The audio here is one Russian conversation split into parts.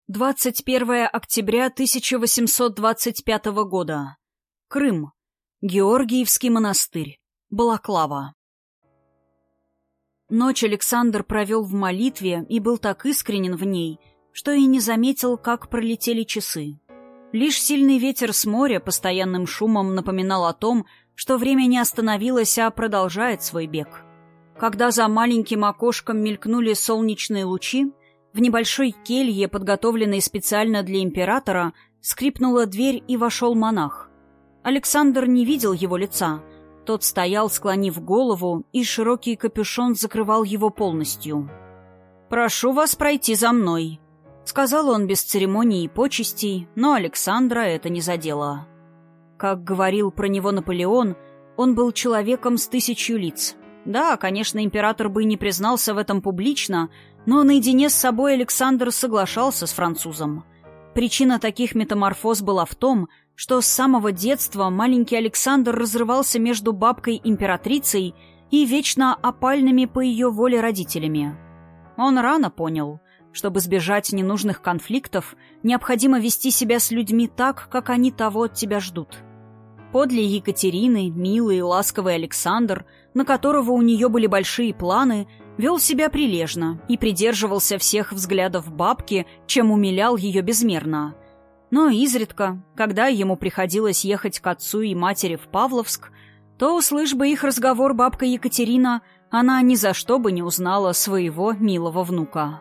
21 октября 1825 года. Крым. Георгиевский монастырь. Балаклава. Ночь Александр провел в молитве и был так искренен в ней, что и не заметил, как пролетели часы. Лишь сильный ветер с моря постоянным шумом напоминал о том, что время не остановилось, а продолжает свой бег. Когда за маленьким окошком мелькнули солнечные лучи, в небольшой келье, подготовленной специально для императора, скрипнула дверь, и вошел монах. Александр не видел его лица. Тот стоял, склонив голову, и широкий капюшон закрывал его полностью. «Прошу вас пройти за мной», — сказал он без церемоний и почестей, но Александра это не задело. Как говорил про него Наполеон, он был человеком с 1000 лиц. Да, конечно, император бы и не признался в этом публично, но наедине с собой Александр соглашался с французом. Причина таких метаморфоз была в том, что с самого детства маленький Александр разрывался между бабкой-императрицей и вечно опальными по ее воле родителями. Он рано понял, чтобы избежать ненужных конфликтов, необходимо вести себя с людьми так, как они того от тебя ждут. Подле Екатерины милый и ласковый Александр, на которого у нее были большие планы, вел себя прилежно и придерживался всех взглядов бабки, чем умилял ее безмерно. Но изредка, когда ему приходилось ехать к отцу и матери в Павловск, то, услышь бы их разговор бабка Екатерина, она ни за что бы не узнала своего милого внука.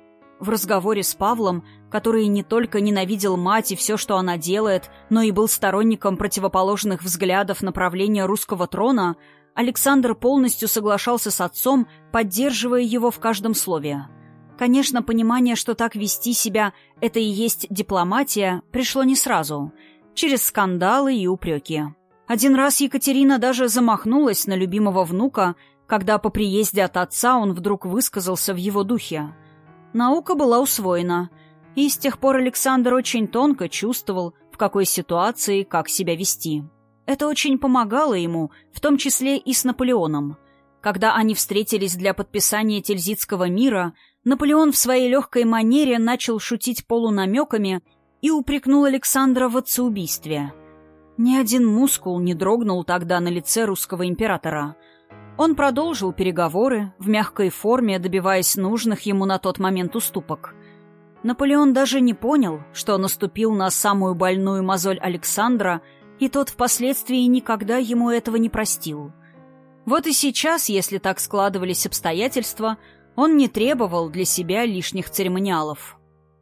В разговоре с Павлом, который не только ненавидел мать и все, что она делает, но и был сторонником противоположных взглядов на правление русского трона, Александр полностью соглашался с отцом, поддерживая его в каждом слове. Конечно, понимание, что так вести себя – это и есть дипломатия, пришло не сразу, через скандалы и упреки. Один раз Екатерина даже замахнулась на любимого внука, когда по приезде от отца он вдруг высказался в его духе. Наука была усвоена, и с тех пор Александр очень тонко чувствовал, в какой ситуации как себя вести. Это очень помогало ему, в том числе и с Наполеоном. Когда они встретились для подписания Тильзитского мира, Наполеон в своей легкой манере начал шутить полунамеками и упрекнул Александра в отцеубийстве. Ни один мускул не дрогнул тогда на лице русского императора. Он продолжил переговоры, в мягкой форме добиваясь нужных ему на тот момент уступок. Наполеон даже не понял, что наступил на самую больную мозоль Александра, и тот впоследствии никогда ему этого не простил. Вот и сейчас, если так складывались обстоятельства, он не требовал для себя лишних церемониалов.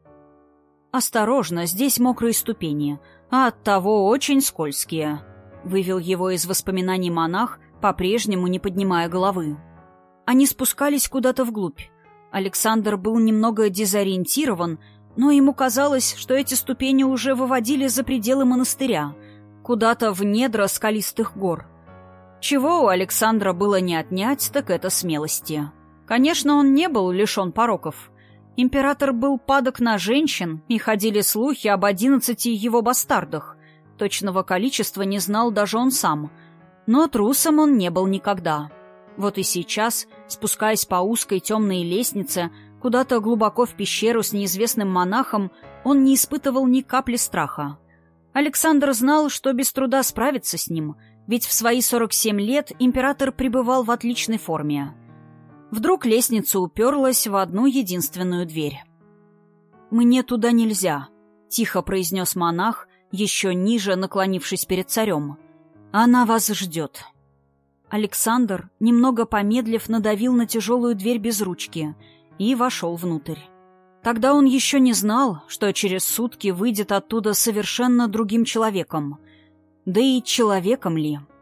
«Осторожно, здесь мокрые ступени, а оттого очень скользкие», — вывел его из воспоминаний монах, по-прежнему не поднимая головы. Они спускались куда-то вглубь. Александр был немного дезориентирован, но ему казалось, что эти ступени уже выводили за пределы монастыря, куда-то в недра скалистых гор. Чего у Александра было не отнять, так это смелости. Конечно, он не был лишен пороков. Император был падок на женщин, и ходили слухи об 11 его бастардах. Точного количества не знал даже он сам. Но трусом он не был никогда. Вот и сейчас, спускаясь по узкой темной лестнице, куда-то глубоко в пещеру с неизвестным монахом, он не испытывал ни капли страха. Александр знал, что без труда справится с ним, ведь в свои 47 лет император пребывал в отличной форме. Вдруг лестница уперлась в одну единственную дверь. «Мне туда нельзя», — тихо произнес монах, еще ниже наклонившись перед царем. «Она вас ждет». Александр, немного помедлив, надавил на тяжелую дверь без ручки и вошел внутрь. Тогда он еще не знал, что через сутки выйдет оттуда совершенно другим человеком. Да и человеком ли?